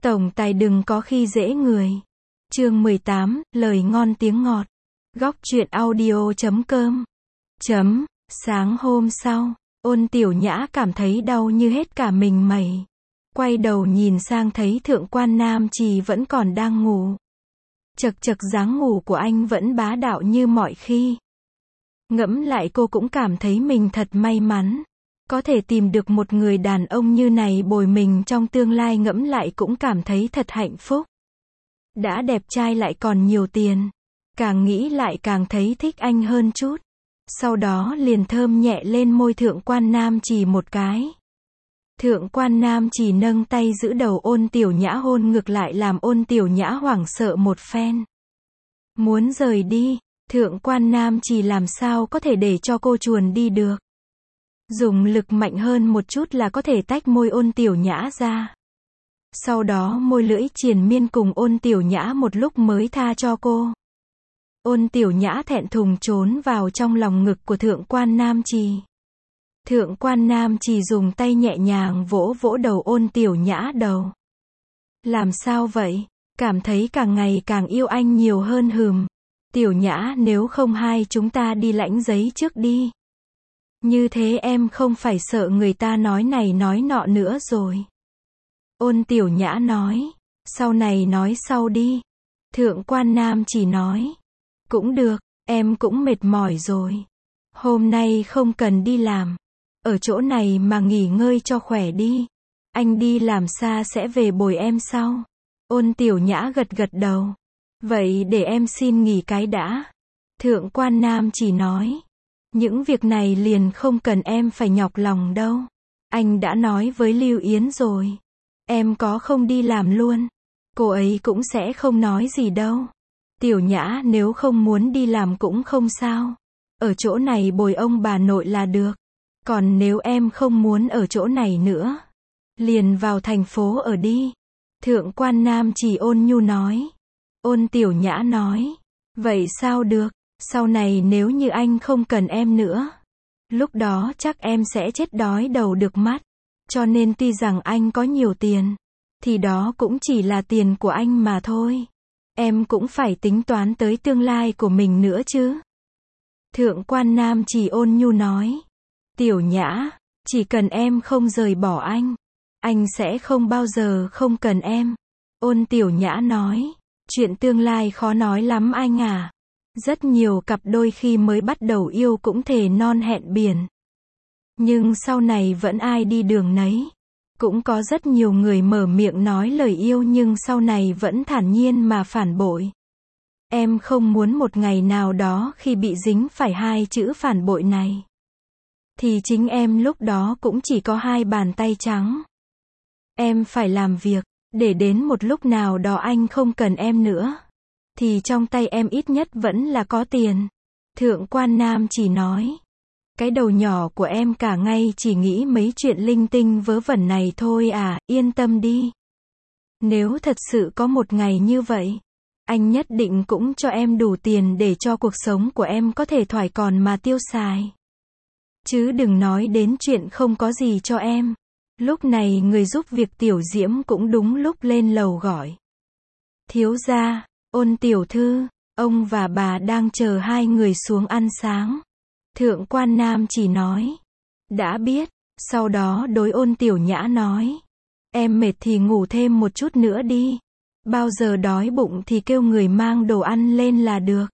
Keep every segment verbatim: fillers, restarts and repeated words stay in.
Tổng tài đừng có khi dễ người. Chương mười tám, lời ngon tiếng ngọt. Góc truyện audio chấm com. Chấm, sáng hôm sau, Ôn Tiểu Nhã cảm thấy đau như hết cả mình mẩy. Quay đầu nhìn sang thấy Thượng quan Nam Trì vẫn còn đang ngủ. Chật chật dáng ngủ của anh vẫn bá đạo như mọi khi. Ngẫm lại cô cũng cảm thấy mình thật may mắn. Có thể tìm được một người đàn ông như này bồi mình trong tương lai, ngẫm lại cũng cảm thấy thật hạnh phúc. Đã đẹp trai lại còn nhiều tiền. Càng nghĩ lại càng thấy thích anh hơn chút. Sau đó liền thơm nhẹ lên môi Thượng quan Nam Trì một cái. Thượng quan Nam Trì nâng tay giữ đầu Ôn Tiểu Nhã hôn ngược lại làm Ôn Tiểu Nhã hoảng sợ một phen. Muốn rời đi, Thượng quan Nam Trì làm sao có thể để cho cô chuồn đi được. Dùng lực mạnh hơn một chút là có thể tách môi Ôn Tiểu Nhã ra. Sau đó môi lưỡi triền miên cùng Ôn Tiểu Nhã một lúc mới tha cho cô. Ôn Tiểu Nhã thẹn thùng trốn vào trong lòng ngực của Thượng quan Nam Trì. Thượng quan Nam Trì dùng tay nhẹ nhàng vỗ vỗ đầu Ôn Tiểu Nhã đầu. Làm sao vậy? Cảm thấy càng ngày càng yêu anh nhiều hơn hừm. Tiểu Nhã, nếu không hai chúng ta đi lãnh giấy trước đi. Như thế em không phải sợ người ta nói này nói nọ nữa rồi. Ôn Tiểu Nhã nói. Sau này nói sau đi. Thượng quan Nam Trì nói. Cũng được, em cũng mệt mỏi rồi. Hôm nay không cần đi làm. Ở chỗ này mà nghỉ ngơi cho khỏe đi. Anh đi làm xa sẽ về bồi em sau. Ôn Tiểu Nhã gật gật đầu. Vậy để em xin nghỉ cái đã. Thượng quan Nam Trì nói. Những việc này liền không cần em phải nhọc lòng đâu. Anh đã nói với Lưu Yến rồi. Em có không đi làm luôn, cô ấy cũng sẽ không nói gì đâu. Tiểu Nhã, nếu không muốn đi làm cũng không sao. Ở chỗ này bồi ông bà nội là được. Còn nếu em không muốn ở chỗ này nữa, liền vào thành phố ở đi. Thượng quan Nam Trì ôn nhu nói. Ôn Tiểu Nhã nói. Vậy sao được, sau này nếu như anh không cần em nữa, lúc đó chắc em sẽ chết đói đầu được mắt. Cho nên tuy rằng anh có nhiều tiền, thì đó cũng chỉ là tiền của anh mà thôi. Em cũng phải tính toán tới tương lai của mình nữa chứ. Thượng quan Nam Trì ôn nhu nói. Tiểu Nhã, chỉ cần em không rời bỏ anh, anh sẽ không bao giờ không cần em. Ôn Tiểu Nhã nói. Chuyện tương lai khó nói lắm anh à. Rất nhiều cặp đôi khi mới bắt đầu yêu cũng thề non hẹn biển. Nhưng sau này vẫn ai đi đường nấy. Cũng có rất nhiều người mở miệng nói lời yêu nhưng sau này vẫn thản nhiên mà phản bội. Em không muốn một ngày nào đó khi bị dính phải hai chữ phản bội này, thì chính em lúc đó cũng chỉ có hai bàn tay trắng. Em phải làm việc, để đến một lúc nào đó anh không cần em nữa, thì trong tay em ít nhất vẫn là có tiền. Thượng quan Nam chỉ nói. Cái đầu nhỏ của em cả ngày chỉ nghĩ mấy chuyện linh tinh vớ vẩn này thôi à, yên tâm đi. Nếu thật sự có một ngày như vậy, anh nhất định cũng cho em đủ tiền để cho cuộc sống của em có thể thoải còn mà tiêu xài. Chứ đừng nói đến chuyện không có gì cho em. Lúc này người giúp việc Tiểu Diễm cũng đúng lúc lên lầu gọi. Thiếu gia, Ôn tiểu thư, ông và bà đang chờ hai người xuống ăn sáng. Thượng quan Nam chỉ nói. Đã biết. Sau đó đối Ôn Tiểu Nhã nói. Em mệt thì ngủ thêm một chút nữa đi. Bao giờ đói bụng thì kêu người mang đồ ăn lên là được.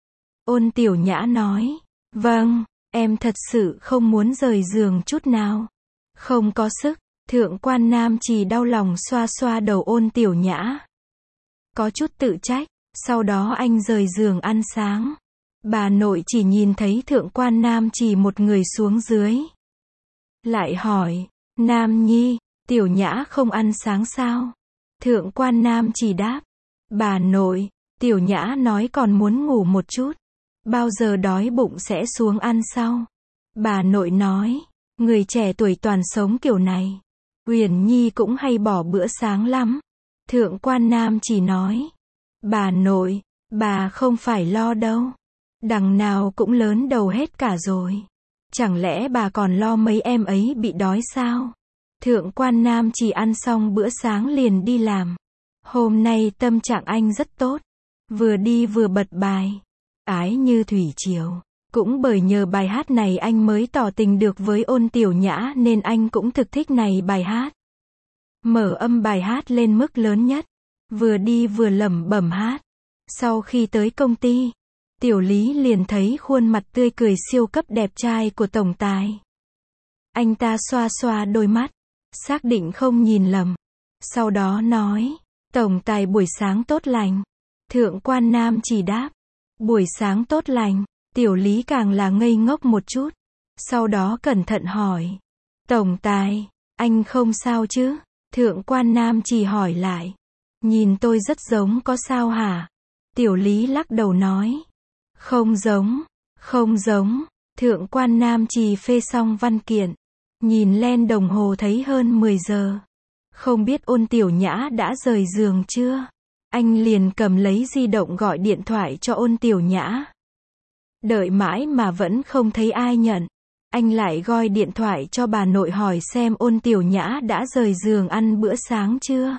Ôn Tiểu Nhã nói. Vâng, em thật sự không muốn rời giường chút nào. Không có sức. Thượng quan Nam chỉ đau lòng xoa xoa đầu Ôn Tiểu Nhã. Có chút tự trách. Sau đó anh rời giường ăn sáng. Bà nội chỉ nhìn thấy Thượng quan Nam chỉ một người xuống dưới. Lại hỏi, Nam Nhi, Tiểu Nhã không ăn sáng sao? Thượng quan Nam chỉ đáp, bà nội, Tiểu Nhã nói còn muốn ngủ một chút. Bao giờ đói bụng sẽ xuống ăn sau. Bà nội nói, người trẻ tuổi toàn sống kiểu này. Uyển Nhi cũng hay bỏ bữa sáng lắm. Thượng quan Nam chỉ nói, bà nội, bà không phải lo đâu. Đằng nào cũng lớn đầu hết cả rồi. Chẳng lẽ bà còn lo mấy em ấy bị đói sao? Thượng quan Nam chỉ ăn xong bữa sáng liền đi làm. Hôm nay tâm trạng anh rất tốt. Vừa đi vừa bật bài. Ái như thủy triều. Cũng bởi nhờ bài hát này anh mới tỏ tình được với Ôn Tiểu Nhã nên anh cũng thực thích này bài hát. Mở âm bài hát lên mức lớn nhất. Vừa đi vừa lẩm bẩm hát. Sau khi tới công ty, Tiểu Lý liền thấy khuôn mặt tươi cười siêu cấp đẹp trai của tổng tài. Anh ta xoa xoa đôi mắt, xác định không nhìn lầm. Sau đó nói, tổng tài buổi sáng tốt lành. Thượng quan Nam chỉ đáp, buổi sáng tốt lành. Tiểu Lý càng là ngây ngốc một chút. Sau đó cẩn thận hỏi, tổng tài, anh không sao chứ? Thượng quan Nam chỉ hỏi lại, nhìn tôi rất giống có sao hả? Tiểu Lý lắc đầu nói, không giống, không giống. Thượng quan Nam chỉ phê xong văn kiện, nhìn lên đồng hồ thấy hơn mười giờ. Không biết Ôn Tiểu Nhã đã rời giường chưa? Anh liền cầm lấy di động gọi điện thoại cho Ôn Tiểu Nhã. Đợi mãi mà vẫn không thấy ai nhận. Anh lại gọi điện thoại cho bà nội hỏi xem Ôn Tiểu Nhã đã rời giường ăn bữa sáng chưa.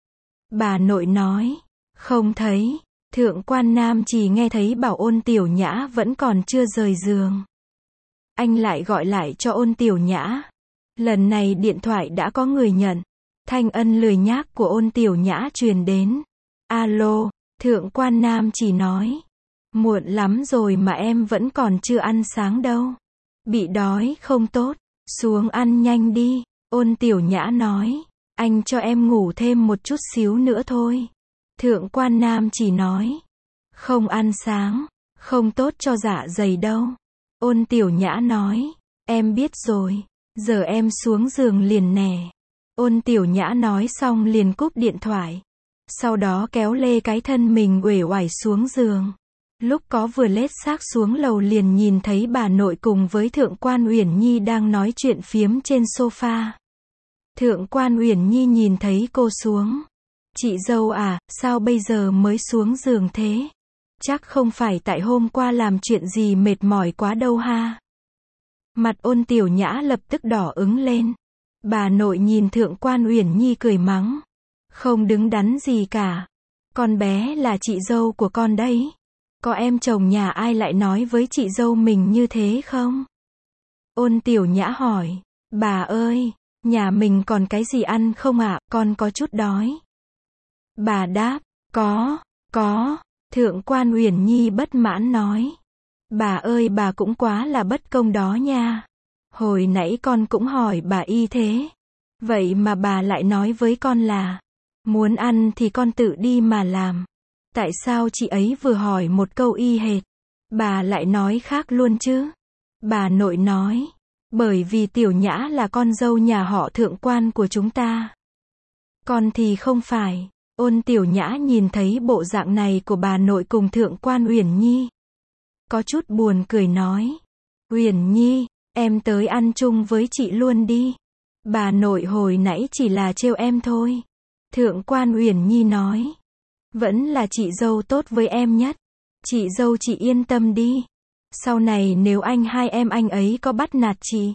Bà nội nói, không thấy. Thượng quan Nam chỉ nghe thấy bảo Ôn Tiểu Nhã vẫn còn chưa rời giường. Anh lại gọi lại cho Ôn Tiểu Nhã. Lần này điện thoại đã có người nhận. Thanh âm lười nhác của Ôn Tiểu Nhã truyền đến. Alo, Thượng quan Nam chỉ nói. Muộn lắm rồi mà em vẫn còn chưa ăn sáng đâu. Bị đói không tốt, xuống ăn nhanh đi. Ôn Tiểu Nhã nói, anh cho em ngủ thêm một chút xíu nữa thôi. Thượng quan Nam chỉ nói, không ăn sáng, không tốt cho dạ dày đâu. Ôn Tiểu Nhã nói, em biết rồi, giờ em xuống giường liền nè. Ôn Tiểu Nhã nói xong liền cúp điện thoại. Sau đó kéo lê cái thân mình uể oải xuống giường. Lúc có vừa lết xác xuống lầu liền nhìn thấy bà nội cùng với Thượng quan Uyển Nhi đang nói chuyện phiếm trên sofa. Thượng quan Uyển Nhi nhìn thấy cô xuống. Chị dâu à, sao bây giờ mới xuống giường thế? Chắc không phải tại hôm qua làm chuyện gì mệt mỏi quá đâu ha. Mặt Ôn Tiểu Nhã lập tức đỏ ửng lên. Bà nội nhìn Thượng quan Uyển Nhi cười mắng. Không đứng đắn gì cả. Con bé là chị dâu của con đấy. Có em chồng nhà ai lại nói với chị dâu mình như thế không? Ôn Tiểu Nhã hỏi. Bà ơi, nhà mình còn cái gì ăn không ạ? Con có chút đói. Bà đáp. Có, có. Thượng quan Uyển Nhi bất mãn nói. Bà ơi bà cũng quá là bất công đó nha. Hồi nãy con cũng hỏi bà y thế. Vậy mà bà lại nói với con là, muốn ăn thì con tự đi mà làm. Tại sao chị ấy vừa hỏi một câu y hệt, bà lại nói khác luôn chứ? Bà nội nói, bởi vì Tiểu Nhã là con dâu nhà họ Thượng quan của chúng ta. Con thì không phải. Ôn Tiểu Nhã nhìn thấy bộ dạng này của bà nội cùng Thượng quan Uyển Nhi. Có chút buồn cười nói. Uyển Nhi, em tới ăn chung với chị luôn đi. Bà nội hồi nãy chỉ là trêu em thôi. Thượng quan Uyển Nhi nói. Vẫn là chị dâu tốt với em nhất. Chị dâu chị yên tâm đi. Sau này nếu anh hai em anh ấy có bắt nạt chị,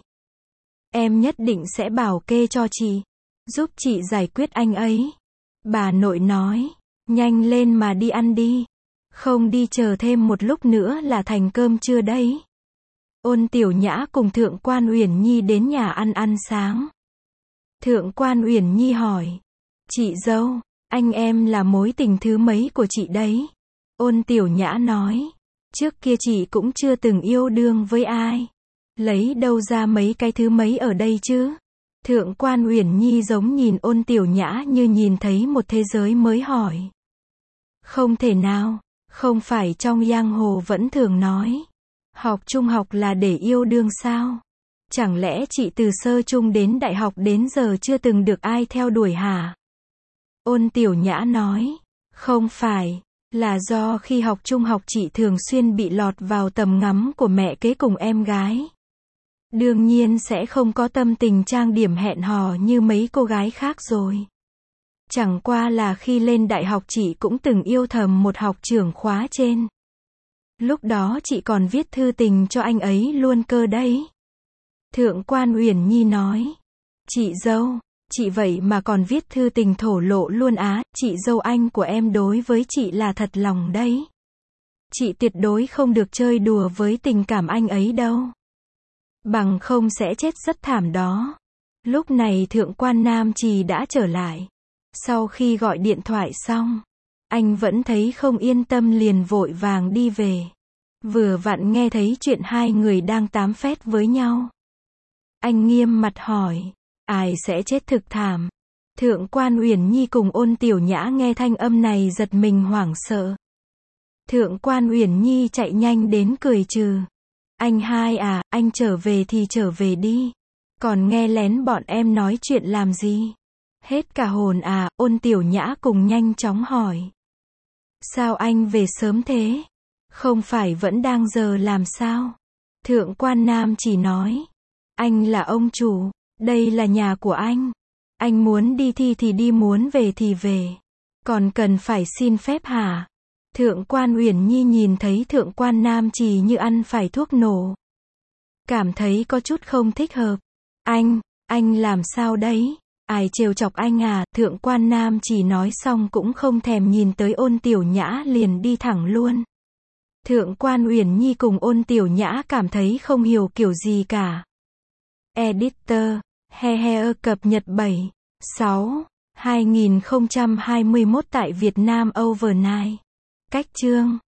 em nhất định sẽ bảo kê cho chị. Giúp chị giải quyết anh ấy. Bà nội nói. Nhanh lên mà đi ăn đi. Không đi chờ thêm một lúc nữa là thành cơm trưa đấy. Ôn Tiểu Nhã cùng Thượng quan Uyển Nhi đến nhà ăn ăn sáng. Thượng quan Uyển Nhi hỏi. Chị dâu, anh em là mối tình thứ mấy của chị đấy? Ôn Tiểu Nhã nói. Trước kia chị cũng chưa từng yêu đương với ai. Lấy đâu ra mấy cái thứ mấy ở đây chứ? Thượng quan Uyển Nhi giống nhìn Ôn Tiểu Nhã như nhìn thấy một thế giới mới hỏi. Không thể nào, không phải trong giang hồ vẫn thường nói. Học trung học là để yêu đương sao? Chẳng lẽ chị từ sơ trung đến đại học đến giờ chưa từng được ai theo đuổi hả? Ôn Tiểu Nhã nói. Không phải, là do khi học trung học chị thường xuyên bị lọt vào tầm ngắm của mẹ kế cùng em gái. Đương nhiên sẽ không có tâm tình trang điểm hẹn hò như mấy cô gái khác rồi. Chẳng qua là khi lên đại học chị cũng từng yêu thầm một học trưởng khóa trên. Lúc đó chị còn viết thư tình cho anh ấy luôn cơ đấy. Thượng quan Uyển Nhi nói. Chị dâu, Chị vậy mà còn viết thư tình thổ lộ luôn á, chị dâu anh của em đối với chị là thật lòng đấy. Chị tuyệt đối không được chơi đùa với tình cảm anh ấy đâu. Bằng không sẽ chết rất thảm đó. Lúc này thượng quan Nam Trì đã trở lại. Sau khi gọi điện thoại xong, anh vẫn thấy không yên tâm liền vội vàng đi về. Vừa vặn nghe thấy chuyện hai người đang tám phét với nhau. Anh nghiêm mặt hỏi, ai sẽ chết thực thảm? Thượng quan Uyển Nhi cùng Ôn Tiểu Nhã nghe thanh âm này giật mình hoảng sợ. Thượng quan Uyển Nhi chạy nhanh đến cười trừ. Anh hai à, anh trở về thì trở về đi. Còn nghe lén bọn em nói chuyện làm gì? Hết cả hồn à, Ôn Tiểu Nhã cùng nhanh chóng hỏi. Sao anh về sớm thế? Không phải vẫn đang giờ làm sao? Thượng quan Nam chỉ nói. Anh là ông chủ, đây là nhà của anh. Anh muốn đi thi thì đi, muốn về thì về. Còn cần phải xin phép hả? Thượng quan Uyển Nhi nhìn thấy thượng quan Nam Trì như ăn phải thuốc nổ. Cảm thấy có chút không thích hợp. Anh, anh làm sao đấy? Ai trêu chọc anh à? Thượng quan Nam Trì nói xong cũng không thèm nhìn tới Ôn Tiểu Nhã liền đi thẳng luôn. Thượng quan Uyển Nhi cùng Ôn Tiểu Nhã cảm thấy không hiểu kiểu gì cả. Editor, he he cập nhật bảy, sáu, hai nghìn không trăm hai mươi mốt tại Việt Nam Overnight. Cách chương